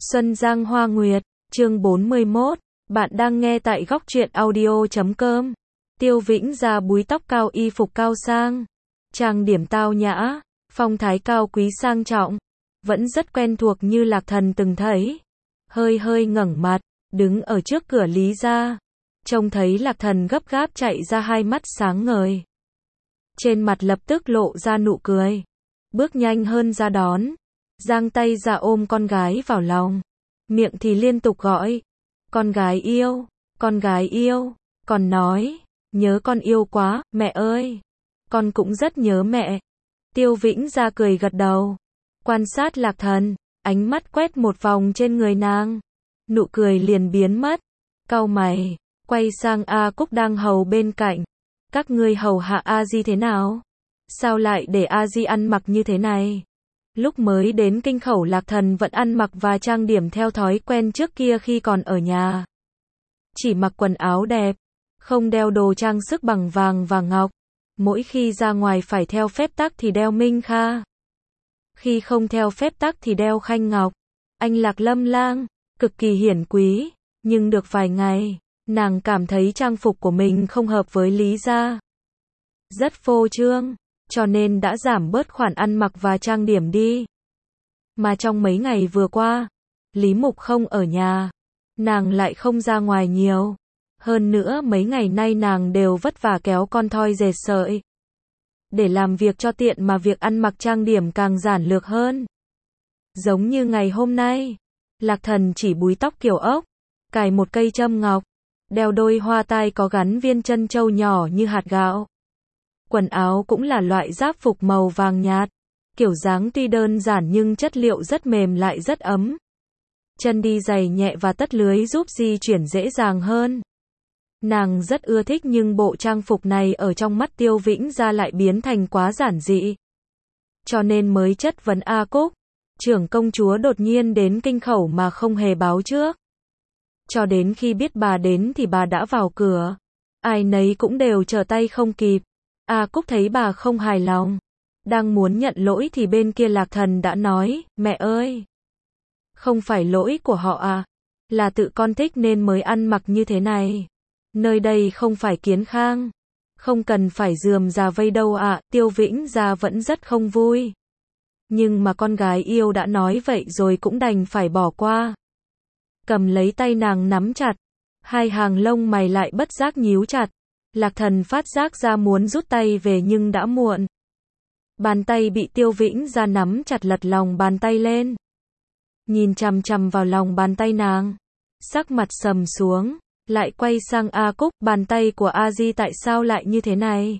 Xuân Giang Hoa Nguyệt, chương 41, bạn đang nghe tại góc truyện audio.com. Tiêu Vĩnh ra búi tóc cao, y phục cao sang, trang điểm tao nhã, phong thái cao quý sang trọng, vẫn rất quen thuộc như Lạc Thần từng thấy. Hơi hơi ngẩng mặt, đứng ở trước cửa Lý gia, trông thấy Lạc Thần gấp gáp chạy ra, hai mắt sáng ngời. Trên mặt lập tức lộ ra nụ cười, bước nhanh hơn ra đón, giang tay ra ôm con gái vào lòng, miệng thì liên tục gọi, con gái yêu, con gái yêu, còn nói, nhớ con yêu quá, mẹ ơi, con cũng rất nhớ mẹ. Tiêu Vĩnh ra cười gật đầu, quan sát Lạc Thần, ánh mắt quét một vòng trên người nàng, nụ cười liền biến mất, cau mày, quay sang A Cúc đang hầu bên cạnh, các ngươi hầu hạ A Di thế nào? Sao lại để A Di ăn mặc như thế này? Lúc mới đến Kinh Khẩu, Lạc Thần vẫn ăn mặc và trang điểm theo thói quen trước kia khi còn ở nhà. Chỉ mặc quần áo đẹp, không đeo đồ trang sức bằng vàng và ngọc. Mỗi khi ra ngoài phải theo phép tắc thì đeo minh kha. Khi không theo phép tắc thì đeo khanh ngọc. Anh Lạc Lâm Lang, cực kỳ hiển quý, nhưng được vài ngày, nàng cảm thấy trang phục của mình không hợp với Lý gia. Rất phô trương, cho nên đã giảm bớt khoản ăn mặc và trang điểm đi. Mà trong mấy ngày vừa qua, Lý Mục không ở nhà, nàng lại không ra ngoài nhiều. Hơn nữa mấy ngày nay nàng đều vất vả kéo con thoi dệt sợi. Để làm việc cho tiện mà việc ăn mặc trang điểm càng giản lược hơn. Giống như ngày hôm nay, Lạc Thần chỉ búi tóc kiểu ốc, cài một cây châm ngọc, đeo đôi hoa tai có gắn viên chân châu nhỏ như hạt gạo. Quần áo cũng là loại giáp phục màu vàng nhạt, kiểu dáng tuy đơn giản nhưng chất liệu rất mềm lại rất ấm. Chân đi giày nhẹ và tất lưới giúp di chuyển dễ dàng hơn. Nàng rất ưa thích, nhưng bộ trang phục này ở trong mắt Tiêu Vĩnh ra lại biến thành quá giản dị. Cho nên mới chất vấn A Cúc, trưởng công chúa đột nhiên đến Kinh Khẩu mà không hề báo trước. Cho đến khi biết bà đến thì bà đã vào cửa, ai nấy cũng đều trở tay không kịp. A Cúc thấy bà không hài lòng, đang muốn nhận lỗi thì bên kia Lạc Thần đã nói, mẹ ơi, không phải lỗi của họ à, là tự con thích nên mới ăn mặc như thế này. Nơi đây không phải Kiến Khang, không cần phải rườm rà vây đâu ạ. Tiêu Vĩnh ra vẫn rất không vui, nhưng mà con gái yêu đã nói vậy rồi cũng đành phải bỏ qua. Cầm lấy tay nàng nắm chặt, hai hàng lông mày lại bất giác nhíu chặt. Lạc Thần phát giác ra muốn rút tay về nhưng đã muộn. Bàn tay bị Tiêu Vĩnh ra nắm chặt, lật lòng bàn tay lên, nhìn chằm chằm vào lòng bàn tay nàng, sắc mặt sầm xuống, lại quay sang A Cúc, bàn tay của A Di tại sao lại như thế này?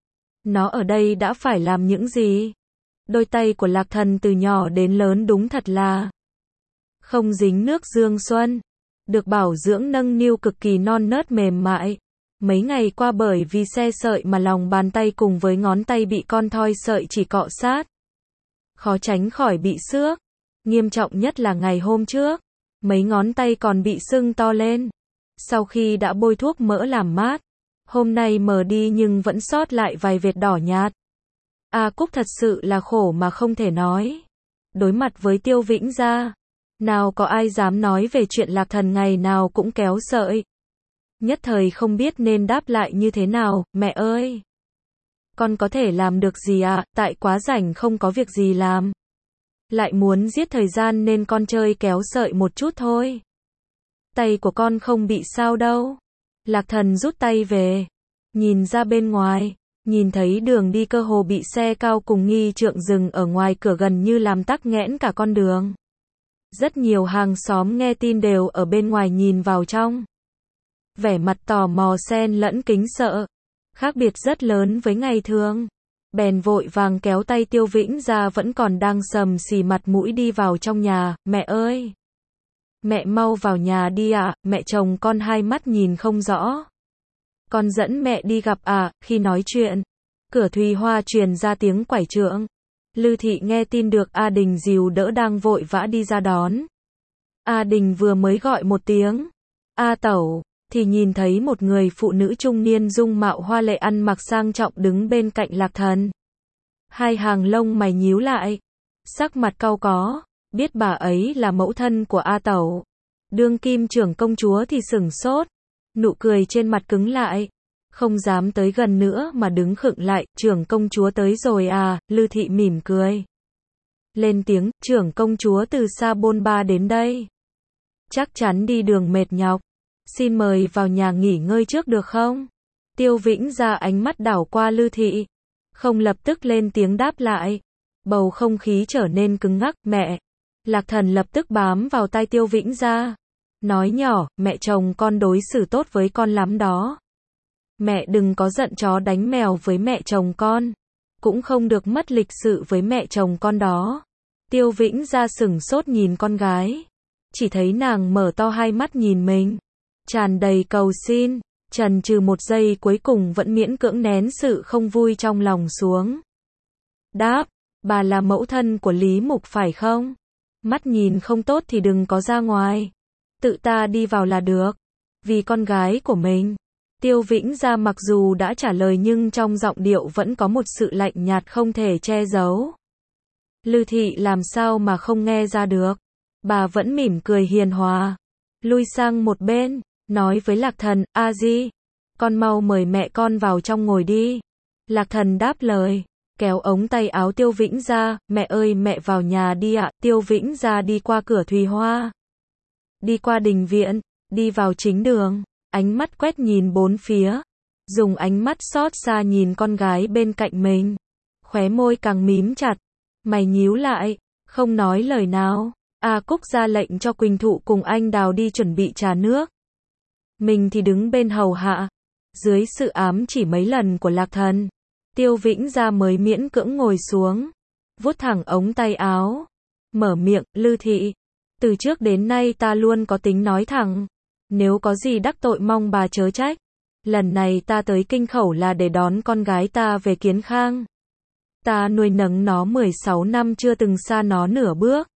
Nó ở đây đã phải làm những gì? Đôi tay của Lạc Thần từ nhỏ đến lớn đúng thật là không dính nước dương xuân, được bảo dưỡng nâng niu cực kỳ non nớt mềm mại. Mấy ngày qua bởi vì xe sợi mà lòng bàn tay cùng với ngón tay bị con thoi sợi chỉ cọ sát, khó tránh khỏi bị xước. Nghiêm trọng nhất là ngày hôm trước, mấy ngón tay còn bị sưng to lên. Sau khi đã bôi thuốc mỡ làm mát, hôm nay mờ đi nhưng vẫn sót lại vài vệt đỏ nhạt. A Cúc thật sự là khổ mà không thể nói. Đối mặt với Tiêu Vĩnh gia, nào có ai dám nói về chuyện Lạc Thần ngày nào cũng kéo sợi. Nhất thời không biết nên đáp lại như thế nào. Mẹ ơi, con có thể làm được gì ạ? Tại quá rảnh không có việc gì làm, lại muốn giết thời gian nên con chơi kéo sợi một chút thôi. Tay của con không bị sao đâu. Lạc Thần rút tay về, nhìn ra bên ngoài, nhìn thấy đường đi cơ hồ bị xe cao cùng nghi trượng dừng ở ngoài cửa gần như làm tắc nghẽn cả con đường. Rất nhiều hàng xóm nghe tin đều ở bên ngoài nhìn vào trong, vẻ mặt tò mò xen lẫn kính sợ, khác biệt rất lớn với ngày thường. Bèn vội vàng kéo tay Tiêu Vĩnh ra vẫn còn đang sầm xì mặt mũi đi vào trong nhà. Mẹ ơi, mẹ mau vào nhà đi ạ. Mẹ chồng con hai mắt nhìn không rõ, con dẫn mẹ đi gặp ạ. Khi nói chuyện, cửa Thùy Hoa truyền ra tiếng quải trượng. Lư Thị nghe tin được A Đình dìu đỡ đang vội vã đi ra đón. A Đình vừa mới gọi một tiếng A Tẩu thì nhìn thấy một người phụ nữ trung niên dung mạo hoa lệ ăn mặc sang trọng đứng bên cạnh Lạc Thần. Hai hàng lông mày nhíu lại, sắc mặt cau có, biết bà ấy là mẫu thân của A Tẩu. Đương kim trưởng công chúa thì sửng sốt, nụ cười trên mặt cứng lại, không dám tới gần nữa mà đứng khựng lại. Trưởng công chúa tới rồi à? Lư Thị mỉm cười lên tiếng, trưởng công chúa từ xa bôn ba đến đây, chắc chắn đi đường mệt nhọc, xin mời vào nhà nghỉ ngơi trước được không? Tiêu Vĩnh Gia ánh mắt đảo qua Lư Thị, không lập tức lên tiếng đáp lại. Bầu không khí trở nên cứng ngắc. Mẹ. Lạc Thần lập tức bám vào tai Tiêu Vĩnh Gia, nói nhỏ, mẹ chồng con đối xử tốt với con lắm đó. Mẹ đừng có giận chó đánh mèo với mẹ chồng con, cũng không được mất lịch sự với mẹ chồng con đó. Tiêu Vĩnh Gia sửng sốt nhìn con gái, chỉ thấy nàng mở to hai mắt nhìn mình, tràn đầy cầu xin, chần chừ một giây cuối cùng vẫn miễn cưỡng nén sự không vui trong lòng xuống. Đáp, bà là mẫu thân của Lý Mục phải không? Mắt nhìn không tốt thì đừng có ra ngoài, tự ta đi vào là được, vì con gái của mình. Tiêu Vĩnh Gia mặc dù đã trả lời nhưng trong giọng điệu vẫn có một sự lạnh nhạt không thể che giấu. Lư Thị làm sao mà không nghe ra được, bà vẫn mỉm cười hiền hòa, lui sang một bên, nói với Lạc Thần, A Di, con mau mời mẹ con vào trong ngồi đi. Lạc Thần đáp lời, kéo ống tay áo Tiêu Vĩnh Gia, mẹ ơi mẹ vào nhà đi ạ. Tiêu Vĩnh Gia đi qua cửa Thùy Hoa, đi qua đình viện, đi vào chính đường, ánh mắt quét nhìn bốn phía, dùng ánh mắt xót xa nhìn con gái bên cạnh mình, khóe môi càng mím chặt, mày nhíu lại, không nói lời nào. A Cúc ra lệnh cho Quỳnh Thụ cùng anh Đào đi chuẩn bị trà nước, mình thì đứng bên hầu hạ. Dưới sự ám chỉ mấy lần của Lạc Thần, Tiêu Vĩnh Gia mới miễn cưỡng ngồi xuống, vuốt thẳng ống tay áo, mở miệng, Lư Thị, từ trước đến nay ta luôn có tính nói thẳng, nếu có gì đắc tội mong bà chớ trách. Lần này ta tới Kinh Khẩu là để đón con gái ta về Kiến Khang. Ta nuôi nấng nó 16 năm chưa từng xa nó nửa bước,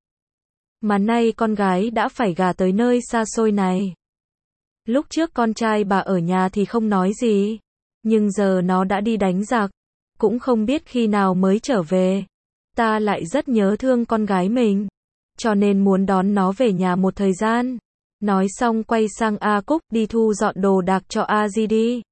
mà nay con gái đã phải gả tới nơi xa xôi này. Lúc trước con trai bà ở nhà thì không nói gì, nhưng giờ nó đã đi đánh giặc, cũng không biết khi nào mới trở về. Ta lại rất nhớ thương con gái mình, cho nên muốn đón nó về nhà một thời gian. Nói xong quay sang A Cúc, đi thu dọn đồ đạc cho A Di đi.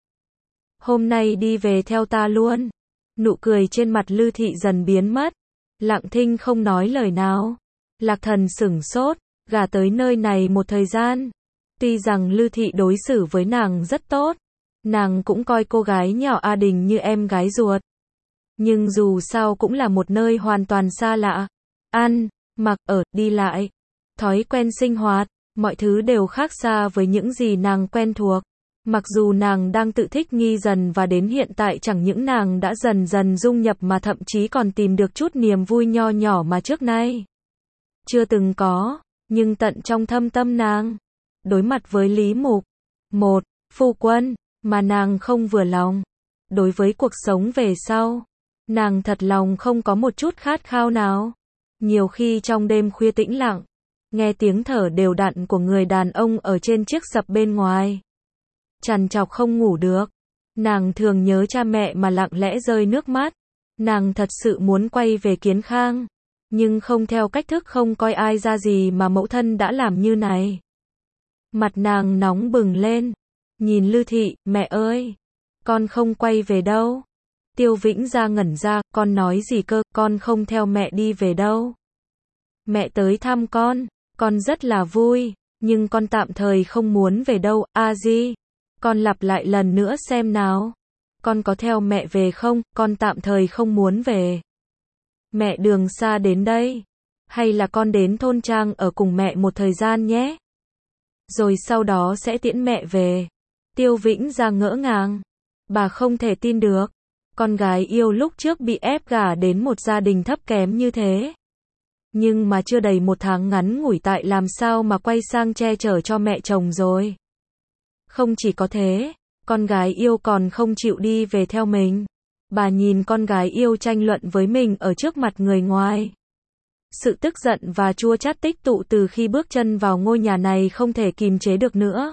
Hôm nay đi về theo ta luôn. Nụ cười trên mặt Lư Thị dần biến mất, lặng thinh không nói lời nào. Lạc Thần sửng sốt, gả tới nơi này một thời gian. Tuy rằng Lư Thị đối xử với nàng rất tốt, nàng cũng coi cô gái nhỏ A Đình như em gái ruột. Nhưng dù sao cũng là một nơi hoàn toàn xa lạ. Ăn, mặc, ở, đi lại, thói quen sinh hoạt, mọi thứ đều khác xa với những gì nàng quen thuộc. Mặc dù nàng đang tự thích nghi dần và đến hiện tại chẳng những nàng đã dần dần dung nhập mà thậm chí còn tìm được chút niềm vui nho nhỏ mà trước nay chưa từng có, nhưng tận trong thâm tâm nàng, đối mặt với Lý Mục, một phu quân mà nàng không vừa lòng, đối với cuộc sống về sau, nàng thật lòng không có một chút khát khao nào. Nhiều khi trong đêm khuya tĩnh lặng, nghe tiếng thở đều đặn của người đàn ông ở trên chiếc sập bên ngoài, trằn trọc không ngủ được. Nàng thường nhớ cha mẹ mà lặng lẽ rơi nước mắt. Nàng thật sự muốn quay về Kiến Khang, nhưng không theo cách thức không coi ai ra gì mà mẫu thân đã làm như này. Mặt nàng nóng bừng lên, nhìn Lư Thị, mẹ ơi, con không quay về đâu. Tiêu Vĩnh Gia ngẩn ra, con nói gì cơ, con không theo mẹ đi về đâu. Mẹ tới thăm con rất là vui, nhưng con tạm thời không muốn về đâu. A Di, con lặp lại lần nữa xem nào. Con có theo mẹ về không, con tạm thời không muốn về. Mẹ đường xa đến đây, hay là con đến thôn trang ở cùng mẹ một thời gian nhé. Rồi sau đó sẽ tiễn mẹ về. Tiêu Vĩnh Gia ngỡ ngàng, bà không thể tin được, con gái yêu lúc trước bị ép gả đến một gia đình thấp kém như thế. Nhưng mà chưa đầy một tháng ngắn ngủi tại làm sao mà quay sang che chở cho mẹ chồng rồi. Không chỉ có thế, con gái yêu còn không chịu đi về theo mình. Bà nhìn con gái yêu tranh luận với mình ở trước mặt người ngoài. Sự tức giận và chua chát tích tụ từ khi bước chân vào ngôi nhà này không thể kìm chế được nữa,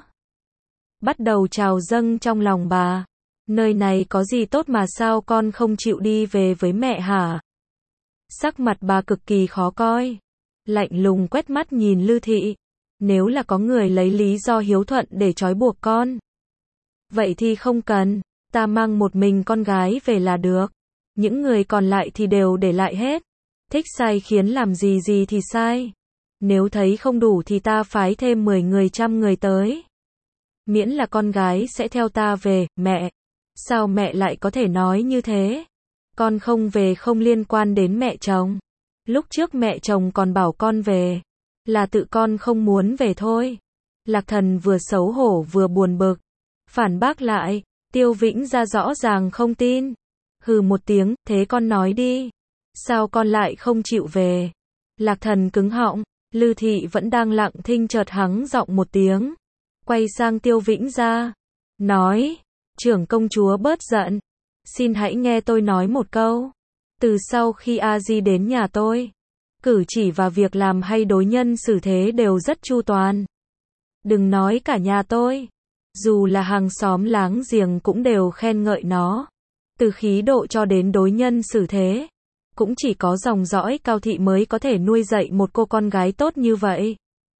bắt đầu trào dâng trong lòng bà. Nơi này có gì tốt mà sao con không chịu đi về với mẹ hả? Sắc mặt bà cực kỳ khó coi. lạnh lùng quét mắt nhìn Lư Thị. Nếu là có người lấy lý do hiếu thuận để trói buộc con, vậy thì không cần, ta mang một mình con gái về là được. Những người còn lại thì đều để lại hết. Thích sai khiến làm gì gì thì sai. Nếu thấy không đủ thì ta phái thêm 10 người 100 người tới. Miễn là con gái sẽ theo ta về, mẹ. Sao mẹ lại có thể nói như thế? Con không về không liên quan đến mẹ chồng. Lúc trước mẹ chồng còn bảo con về. Là tự con không muốn về thôi. Lạc Thần vừa xấu hổ vừa buồn bực. Phản bác lại, Tiêu Vĩnh Gia rõ ràng không tin. Hừ một tiếng, thế con nói đi. Sao con lại không chịu về? Lạc Thần cứng họng, Lư Thị vẫn đang lặng thinh chợt hắng giọng một tiếng. Quay sang Tiêu Vĩnh Gia. Nói, trưởng công chúa bớt giận. Xin hãy nghe tôi nói một câu. Từ sau khi A Di đến nhà tôi, cử chỉ và việc làm hay đối nhân xử thế đều rất chu toàn. Đừng nói cả nhà tôi. Dù là hàng xóm láng giềng cũng đều khen ngợi nó. Từ khí độ cho đến đối nhân xử thế. Cũng chỉ có dòng dõi Cao Thị mới có thể nuôi dạy một cô con gái tốt như vậy.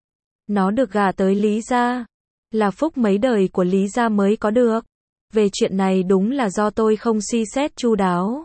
Nó được gả tới Lý gia. Là phúc mấy đời của Lý gia mới có được. Về chuyện này đúng là do tôi không suy xét chu đáo.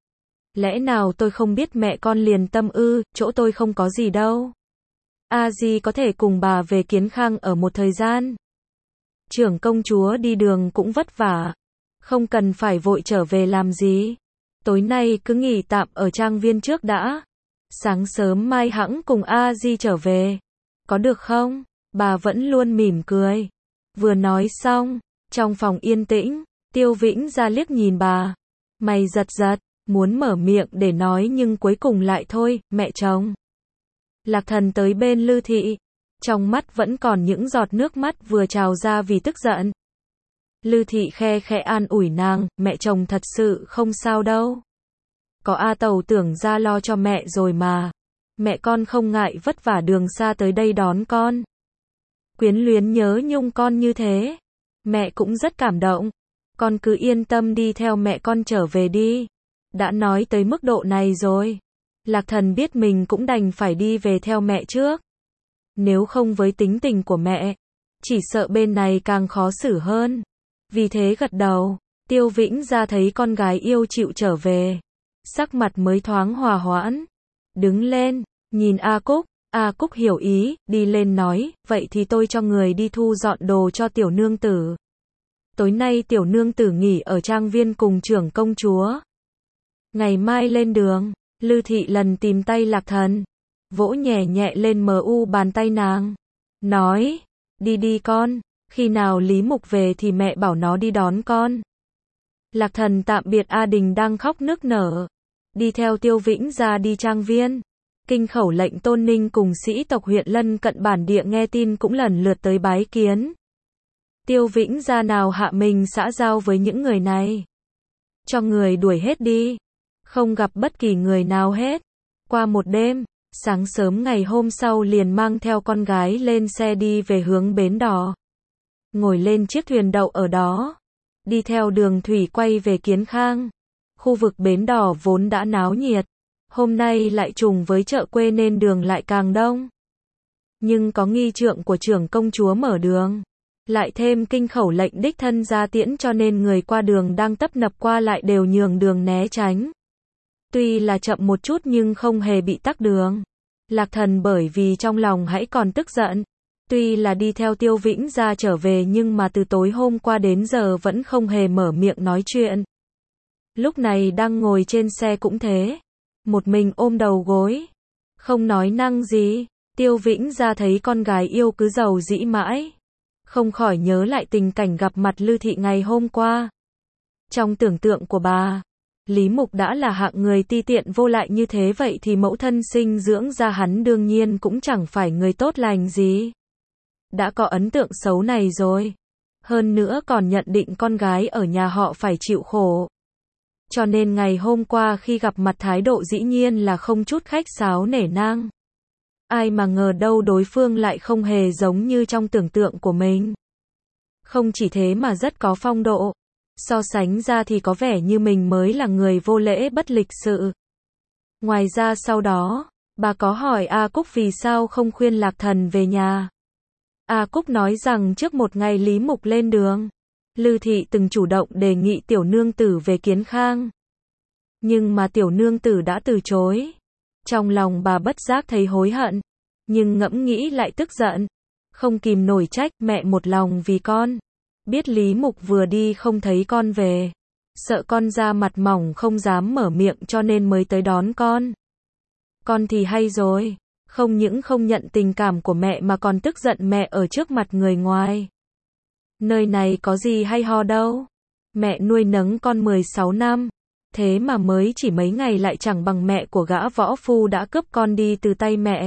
Lẽ nào tôi không biết mẹ con liền tâm ư, chỗ tôi không có gì đâu. A Di có thể cùng bà về Kiến Khang ở một thời gian. Trưởng công chúa đi đường cũng vất vả. Không cần phải vội trở về làm gì. Tối nay cứ nghỉ tạm ở trang viên trước đã. Sáng sớm mai hẵng cùng A Di trở về. Có được không? Bà vẫn luôn mỉm cười. Vừa nói xong, trong phòng yên tĩnh, Tiêu Vĩnh Gia liếc nhìn bà. Mày giật giật, muốn mở miệng để nói nhưng cuối cùng lại thôi, mẹ chồng. Lạc Thần tới bên Lư Thị. Trong mắt vẫn còn những giọt nước mắt vừa trào ra vì tức giận. Lư Thị khe khẽ an ủi nàng, mẹ chồng thật sự không sao đâu. Có A Tàu tưởng ra lo cho mẹ rồi mà. Mẹ con không ngại vất vả đường xa tới đây đón con. Quyến luyến nhớ nhung con như thế. Mẹ cũng rất cảm động. Con cứ yên tâm đi theo mẹ con trở về đi. Đã nói tới mức độ này rồi. Lạc Thần biết mình cũng đành phải đi về theo mẹ trước. Nếu không với tính tình của mẹ, chỉ sợ bên này càng khó xử hơn. Vì thế gật đầu. Tiêu Vĩnh Gia thấy con gái yêu chịu trở về. Sắc mặt mới thoáng hòa hoãn. Đứng lên, nhìn A Cúc. A Cúc hiểu ý, đi lên nói, vậy thì tôi cho người đi thu dọn đồ cho tiểu nương tử. Tối nay tiểu nương tử nghỉ ở trang viên cùng trưởng công chúa. Ngày mai lên đường. Lư Thị lần tìm tay Lạc Thần. Vỗ nhẹ nhẹ lên mu bàn tay nàng. Nói, đi đi con, khi nào Lý Mục về thì mẹ bảo nó đi đón con. Lạc Thần tạm biệt A Đình đang khóc nức nở. Đi theo Tiêu Vĩnh Gia đi trang viên. Kinh khẩu lệnh Tôn Ninh cùng sĩ tộc huyện lân cận bản địa nghe tin cũng lần lượt tới bái kiến. Tiêu Vĩnh Gia nào hạ mình xã giao với những người này. Cho người đuổi hết đi. Không gặp bất kỳ người nào hết. Qua một đêm, sáng sớm ngày hôm sau liền mang theo con gái lên xe đi về hướng Bến Đò. Ngồi lên chiếc thuyền đậu ở đó. Đi theo đường thủy quay về Kiến Khang. Khu vực Bến Đò vốn đã náo nhiệt. Hôm nay lại trùng với chợ quê nên đường lại càng đông. Nhưng có nghi trượng của trưởng công chúa mở đường. Lại thêm kinh khẩu lệnh đích thân ra tiễn cho nên người qua đường đang tấp nập qua lại đều nhường đường né tránh. Tuy là chậm một chút nhưng không hề bị tắc đường. Lạc Thần bởi vì trong lòng hãy còn tức giận. Tuy là đi theo Tiêu Vĩnh Gia trở về nhưng mà từ tối hôm qua đến giờ vẫn không hề mở miệng nói chuyện. Lúc này đang ngồi trên xe cũng thế. Một mình ôm đầu gối. Không nói năng gì. Tiêu Vĩnh Gia thấy con gái yêu cứ giàu dĩ mãi. Không khỏi nhớ lại tình cảnh gặp mặt Lư Thị ngày hôm qua. Trong tưởng tượng của bà, Lý Mục đã là hạng người ti tiện vô lại như thế vậy thì mẫu thân sinh dưỡng ra hắn đương nhiên cũng chẳng phải người tốt lành gì. Đã có ấn tượng xấu này rồi. Hơn nữa còn nhận định con gái ở nhà họ phải chịu khổ. Cho nên ngày hôm qua khi gặp mặt thái độ dĩ nhiên là không chút khách sáo nể nang. Ai mà ngờ đâu đối phương lại không hề giống như trong tưởng tượng của mình. Không chỉ thế mà rất có phong độ. So sánh ra thì có vẻ như mình mới là người vô lễ bất lịch sự. Ngoài ra sau đó, Bà có hỏi A Cúc vì sao không khuyên Lạc Thần về nhà. A Cúc nói rằng trước một ngày Lý Mục lên đường, Lư Thị từng chủ động đề nghị tiểu nương tử về Kiến Khang. Nhưng mà tiểu nương tử đã từ chối. Trong lòng bà bất giác thấy hối hận, nhưng ngẫm nghĩ lại tức giận. Không kìm nổi trách mẹ một lòng vì con. Biết Lý Mục vừa đi không thấy con về. Sợ con ra mặt mỏng không dám mở miệng cho nên mới tới đón con. Con thì hay rồi. Không những không nhận tình cảm của mẹ mà còn tức giận mẹ ở trước mặt người ngoài. Nơi này có gì hay ho đâu. Mẹ nuôi nấng con 16 năm. Thế mà mới chỉ mấy ngày lại chẳng bằng mẹ của gã võ phu đã cướp con đi từ tay mẹ.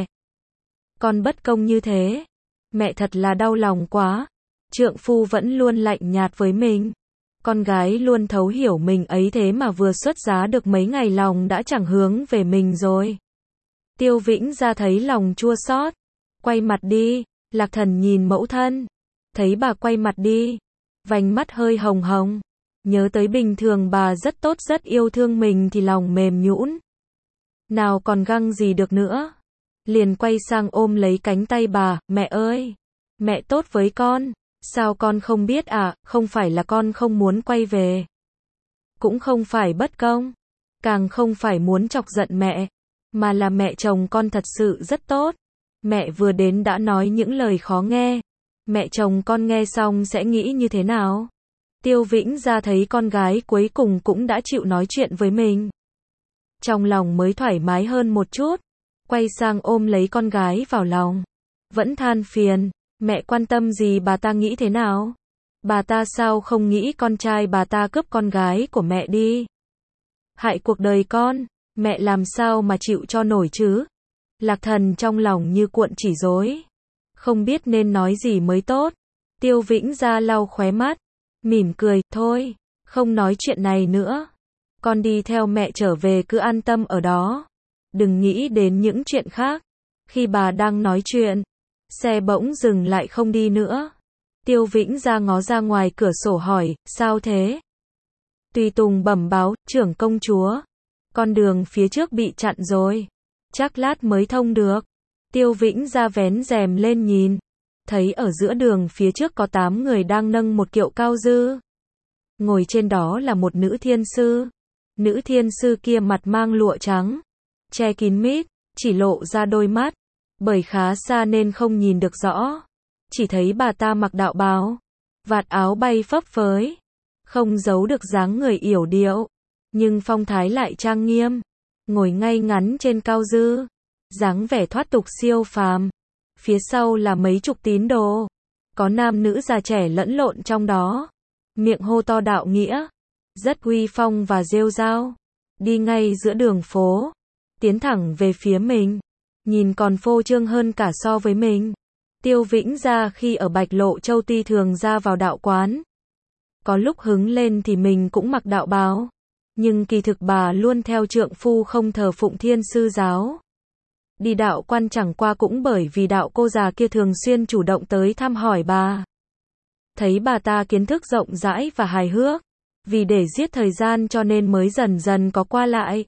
Con bất công như thế. Mẹ thật là đau lòng quá. Trượng phu vẫn luôn lạnh nhạt với mình. Con gái luôn thấu hiểu mình ấy thế mà vừa xuất giá được mấy ngày lòng đã chẳng hướng về mình rồi. Tiêu Vĩnh Gia thấy lòng chua xót. Quay mặt đi. Lạc Thần nhìn mẫu thân. Thấy bà quay mặt đi. Vành mắt hơi hồng hồng. Nhớ tới bình thường bà rất tốt rất yêu thương mình thì lòng mềm nhũn. Nào còn găng gì được nữa. Liền quay sang ôm lấy cánh tay bà. Mẹ ơi! Mẹ tốt với con. Sao con không biết à? Không phải là con không muốn quay về. Cũng không phải bất công. Càng không phải muốn chọc giận mẹ. Mà là mẹ chồng con thật sự rất tốt. Mẹ vừa đến đã nói những lời khó nghe. Mẹ chồng con nghe xong sẽ nghĩ như thế nào? Tiêu Vĩnh Gia thấy con gái cuối cùng cũng đã chịu nói chuyện với mình. Trong lòng mới thoải mái hơn một chút. Quay sang ôm lấy con gái vào lòng. Vẫn than phiền. Mẹ quan tâm gì bà ta nghĩ thế nào? Bà ta sao không nghĩ con trai bà ta cướp con gái của mẹ đi? Hại cuộc đời con. Mẹ làm sao mà chịu cho nổi chứ? Lạc Thần trong lòng như cuộn chỉ rối. Không biết nên nói gì mới tốt. Tiêu Vĩnh Gia lau khóe mắt. Mỉm cười, thôi, không nói chuyện này nữa. Con đi theo mẹ trở về cứ an tâm ở đó. Đừng nghĩ đến những chuyện khác. Khi bà đang nói chuyện, xe bỗng dừng lại không đi nữa. Tiêu Vĩnh Gia ngó ra ngoài cửa sổ hỏi, sao thế? Tùy Tùng bẩm báo, trưởng công chúa. Con đường phía trước bị chặn rồi. Chắc lát mới thông được. Tiêu Vĩnh Gia vén rèm lên nhìn. Thấy ở giữa đường phía trước có 8 người đang nâng một kiệu cao dư. Ngồi trên đó là một nữ thiên sư. Nữ thiên sư kia mặt mang lụa trắng. Che kín mít, chỉ lộ ra đôi mắt. Bởi khá xa nên không nhìn được rõ. Chỉ thấy bà ta mặc đạo bào. Vạt áo bay phấp phới. Không giấu được dáng người yểu điệu. Nhưng phong thái lại trang nghiêm. Ngồi ngay ngắn trên cao dư. Dáng vẻ thoát tục siêu phàm. Phía sau là mấy chục tín đồ. Có nam nữ già trẻ lẫn lộn trong đó. Miệng hô to đạo nghĩa. Rất uy phong và rêu rao. Đi ngay giữa đường phố. Tiến thẳng về phía mình. Nhìn còn phô trương hơn cả so với mình. Tiêu Vĩnh Gia khi ở Bạch Lộ Châu ti thường ra vào đạo quán. Có lúc hứng lên thì mình cũng mặc đạo bào. Nhưng kỳ thực bà luôn theo trượng phu không thờ phụng thiên sư giáo. Đi đạo quan chẳng qua cũng bởi vì đạo cô già kia thường xuyên chủ động tới thăm hỏi bà. Thấy bà ta kiến thức rộng rãi và hài hước. Vì để giết thời gian cho nên mới dần dần có qua lại.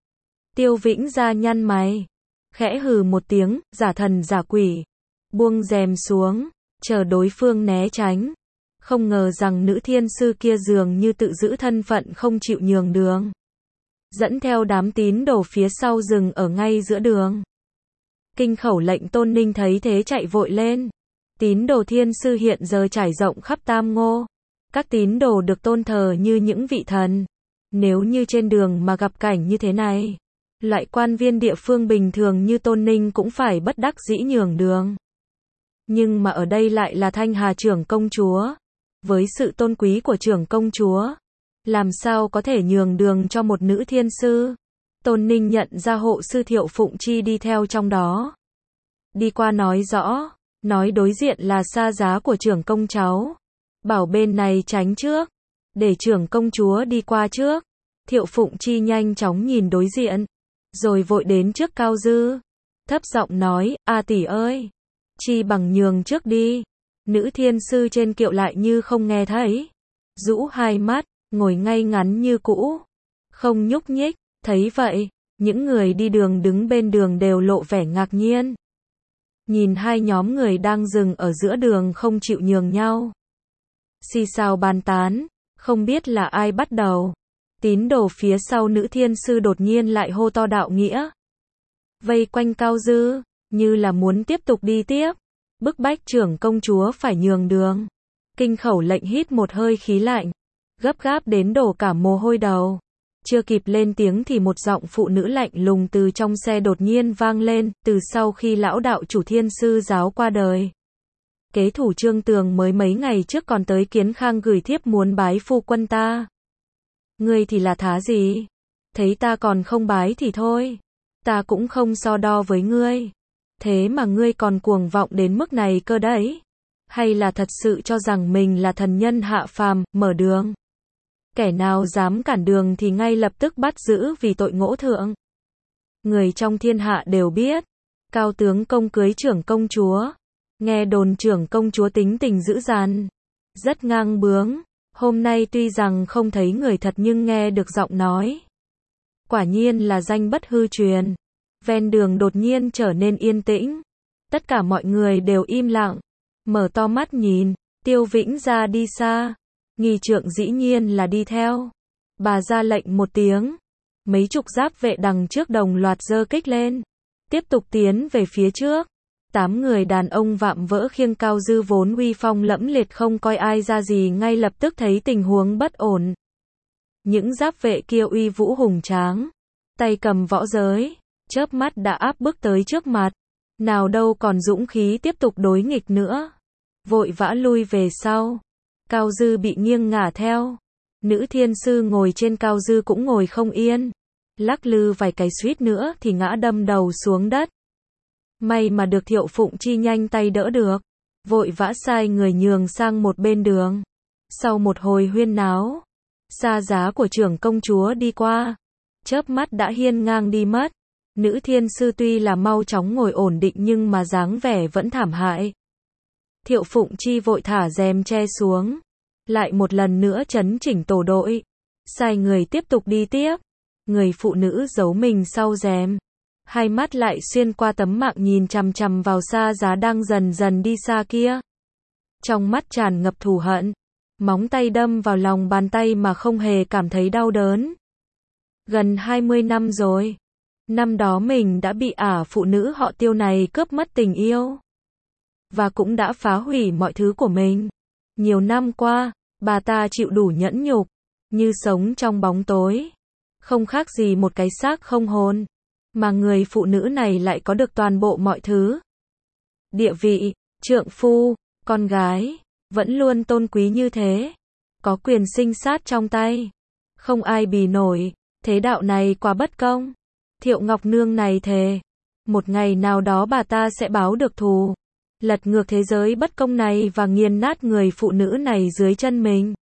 Tiêu Vĩnh Gia nhăn mày. Khẽ hừ một tiếng, giả thần giả quỷ. Buông rèm xuống, chờ đối phương né tránh. Không ngờ rằng nữ thiên sư kia dường như tự giữ thân phận không chịu nhường đường. Dẫn theo đám tín đồ phía sau dừng ở ngay giữa đường. Kinh khẩu lệnh Tôn Ninh thấy thế chạy vội lên. Tín đồ thiên sư hiện giờ trải rộng khắp Tam Ngô. Các tín đồ được tôn thờ như những vị thần. Nếu như trên đường mà gặp cảnh như thế này, loại quan viên địa phương bình thường như Tôn Ninh cũng phải bất đắc dĩ nhường đường. Nhưng mà ở đây lại là Thanh Hà trưởng công chúa. Với sự tôn quý của trưởng công chúa, làm sao có thể nhường đường cho một nữ thiên sư? Tôn Ninh nhận ra hộ sư Thiệu Phụng Chi đi theo trong đó. Đi qua nói rõ, nói đối diện là xa giá của trưởng công cháu. Bảo bên này tránh trước, để trưởng công chúa đi qua trước. Thiệu Phụng Chi nhanh chóng nhìn đối diện, rồi vội đến trước Cao Dư. Thấp giọng nói, a tỷ ơi, chi bằng nhường trước đi. Nữ thiên sư trên kiệu lại như không nghe thấy. Rũ hai mắt, ngồi ngay ngắn như cũ. Không nhúc nhích, thấy vậy, Những người đi đường đứng bên đường đều lộ vẻ ngạc nhiên. Nhìn hai nhóm người đang dừng ở giữa đường không chịu nhường nhau. Xì xào bàn tán, không biết là ai bắt đầu. Tín đồ phía sau nữ thiên sư đột nhiên lại hô to đạo nghĩa. Vây quanh Cao Dư, như là muốn tiếp tục đi tiếp. Bức bách trưởng công chúa phải nhường đường. Kinh Khẩu lệnh hít một hơi khí lạnh. Gấp gáp đến đổ cả mồ hôi đầu. Chưa kịp lên tiếng thì một giọng phụ nữ lạnh lùng từ trong xe đột nhiên vang lên, từ sau khi lão đạo chủ Thiên Sư giáo qua đời. Kế thủ Trương Tường mới mấy ngày trước còn tới Kiến Khang gửi thiếp muốn bái phu quân ta. Ngươi thì là thá gì? Thấy ta còn không bái thì thôi. Ta cũng không so đo với ngươi. Thế mà ngươi còn cuồng vọng đến mức này cơ đấy. Hay là thật sự cho rằng mình là thần nhân hạ phàm, mở đường. Kẻ nào dám cản đường thì ngay lập tức bắt giữ vì tội ngỗ thượng. Người trong thiên hạ đều biết. Cao tướng công cưới trưởng công chúa. Nghe đồn trưởng công chúa tính tình dữ dằn. Rất ngang bướng. Hôm nay tuy rằng không thấy người thật nhưng nghe được giọng nói. Quả nhiên là danh bất hư truyền. Ven đường đột nhiên trở nên yên tĩnh. Tất cả mọi người đều im lặng. Mở to mắt nhìn. Tiêu Vĩnh Gia đi xa. Nghi trượng dĩ nhiên là đi theo. Bà ra lệnh một tiếng. Mấy chục giáp vệ đằng trước đồng loạt giơ kích lên. Tiếp tục tiến về phía trước. 8 người đàn ông vạm vỡ khiêng Cao Dư vốn uy phong lẫm liệt không coi ai ra gì ngay lập tức thấy tình huống bất ổn. Những giáp vệ kia uy vũ hùng tráng. Tay cầm võ giới. Chớp mắt đã áp bức tới trước mặt. Nào đâu còn dũng khí tiếp tục đối nghịch nữa. Vội vã lui về sau. Cao Dư bị nghiêng ngả theo. Nữ thiên sư ngồi trên Cao Dư cũng ngồi không yên. Lắc lư vài cái suýt nữa thì ngã đâm đầu xuống đất. May mà được Thiệu Phụng Chi nhanh tay đỡ được. Vội vã sai người nhường sang một bên đường. Sau một hồi huyên náo, xa giá của trưởng công chúa đi qua. Chớp mắt đã hiên ngang đi mất. Nữ thiên sư tuy là mau chóng ngồi ổn định nhưng mà dáng vẻ vẫn thảm hại. Thiệu Phụng Chi vội thả rèm che xuống. Lại một lần nữa chấn chỉnh tổ đội. Sai người tiếp tục đi tiếp. Người phụ nữ giấu mình sau rèm. Hai mắt lại xuyên qua tấm mạng nhìn chằm chằm vào xa giá đang dần dần đi xa kia. Trong mắt tràn ngập thù hận. Móng tay đâm vào lòng bàn tay mà không hề cảm thấy đau đớn. Gần 20 năm rồi. Năm đó mình đã bị phụ nữ họ Tiêu này cướp mất tình yêu. Và cũng đã phá hủy mọi thứ của mình. Nhiều năm qua, bà ta chịu đủ nhẫn nhục. Như sống trong bóng tối. Không khác gì một cái xác không hồn. Mà người phụ nữ này lại có được toàn bộ mọi thứ. Địa vị, trượng phu, con gái, vẫn luôn tôn quý như thế. Có quyền sinh sát trong tay. Không ai bì nổi, thế đạo này quá bất công. Thiệu Ngọc Nương này thề. Một ngày nào đó bà ta sẽ báo được thù. Lật ngược thế giới bất công này và nghiền nát người phụ nữ này dưới chân mình.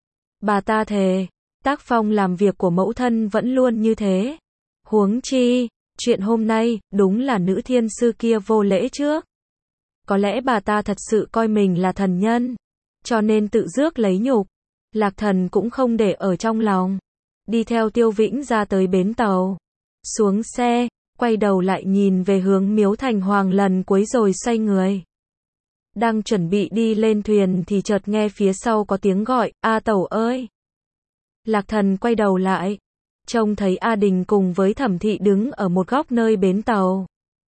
Bà ta thề. Tác phong làm việc của mẫu thân vẫn luôn như thế. Huống chi, chuyện hôm nay, đúng là nữ thiên sư kia vô lễ trước. Có lẽ bà ta thật sự coi mình là thần nhân. Cho nên tự rước lấy nhục. Lạc Thần cũng không để ở trong lòng. Đi theo Tiêu Vĩnh ra tới bến tàu. Xuống xe, quay đầu lại nhìn về hướng Miếu Thành Hoàng lần cuối rồi xoay người. Đang chuẩn bị đi lên thuyền thì chợt nghe phía sau có tiếng gọi, A Tẩu ơi! Lạc Thần quay đầu lại. Trông thấy A Đình cùng với Thẩm Thị đứng ở một góc nơi bến tàu.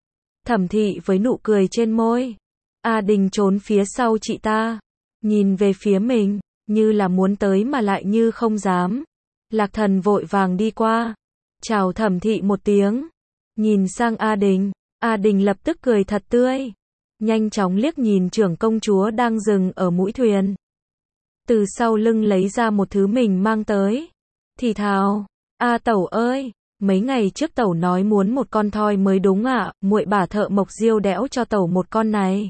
Thẩm Thị với nụ cười trên môi. A Đình trốn phía sau chị ta. Nhìn về phía mình, như là muốn tới mà lại như không dám. Lạc Thần vội vàng đi qua. Chào Thẩm Thị một tiếng. Nhìn sang A Đình. A Đình lập tức cười thật tươi. Nhanh chóng liếc nhìn trưởng công chúa đang dừng ở mũi thuyền. Từ sau lưng lấy ra một thứ mình mang tới. Thì thào. A Tẩu ơi, mấy ngày trước Tẩu nói muốn một con thoi mới đúng ạ, muội bả thợ mộc diêu đẽo cho Tẩu một con này.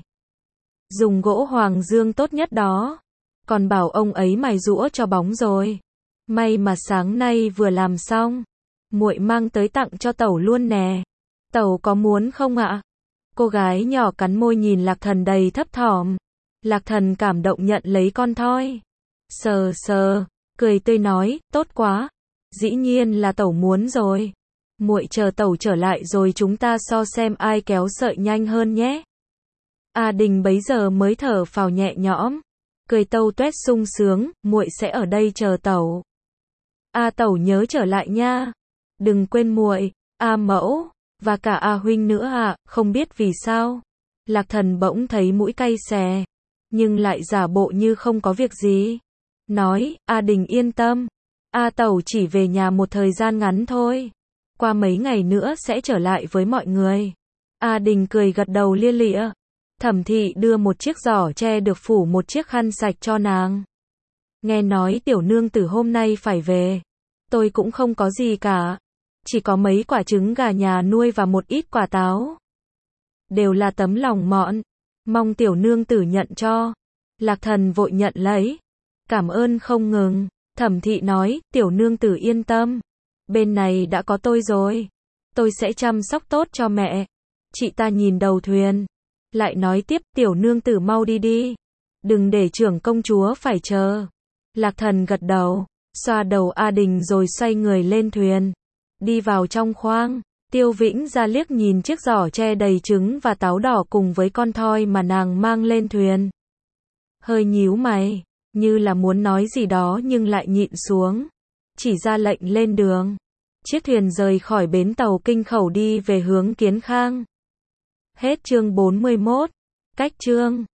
Dùng gỗ hoàng dương tốt nhất đó. Còn bảo ông ấy mài giũa cho bóng rồi. May mà sáng nay vừa làm xong. Muội mang tới tặng cho Tẩu luôn nè. Tẩu có muốn không ạ? Cô gái nhỏ cắn môi nhìn Lạc Thần đầy thấp thỏm. Lạc Thần cảm động nhận lấy con thoi. Sờ sờ, cười tươi nói, tốt quá. Dĩ nhiên là Tẩu muốn rồi. Muội chờ tẩu trở lại rồi chúng ta so xem ai kéo sợi nhanh hơn nhé. A Đình bấy giờ mới thở phào nhẹ nhõm, cười tâu tuét sung sướng, muội sẽ ở đây chờ tẩu. A tẩu nhớ trở lại nha. Đừng quên muội, A mẫu, và cả A huynh nữa ạ, không biết vì sao. Lạc Thần bỗng thấy mũi cay xè, nhưng lại giả bộ như không có việc gì. Nói, A Đình yên tâm, A tẩu chỉ về nhà một thời gian ngắn thôi. Qua mấy ngày nữa sẽ trở lại với mọi người. A Đình cười gật đầu lia lịa. Thẩm Thị đưa một chiếc giỏ tre được phủ một chiếc khăn sạch cho nàng. Nghe nói tiểu nương tử hôm nay phải về. Tôi cũng không có gì cả. Chỉ có mấy quả trứng gà nhà nuôi và một ít quả táo. Đều là tấm lòng mọn. Mong tiểu nương tử nhận cho. Lạc Thần vội nhận lấy. Cảm ơn không ngừng. Thẩm Thị nói, tiểu nương tử yên tâm. Bên này đã có tôi rồi. Tôi sẽ chăm sóc tốt cho mẹ. Chị ta nhìn đầu thuyền. Lại nói tiếp, tiểu nương tử mau đi đi. Đừng để trưởng công chúa phải chờ. Lạc Thần gật đầu, xoa đầu A Đình rồi xoay người lên thuyền. Đi vào trong khoang. Tiêu Vĩnh ra liếc nhìn chiếc giỏ tre đầy trứng và táo đỏ cùng với con thoi mà nàng mang lên thuyền. Hơi nhíu mày, như là muốn nói gì đó nhưng lại nhịn xuống. Chỉ ra lệnh lên đường. Chiếc thuyền rời khỏi bến tàu Kinh Khẩu đi về hướng Kiến Khang. Hết chương 41. Cách chương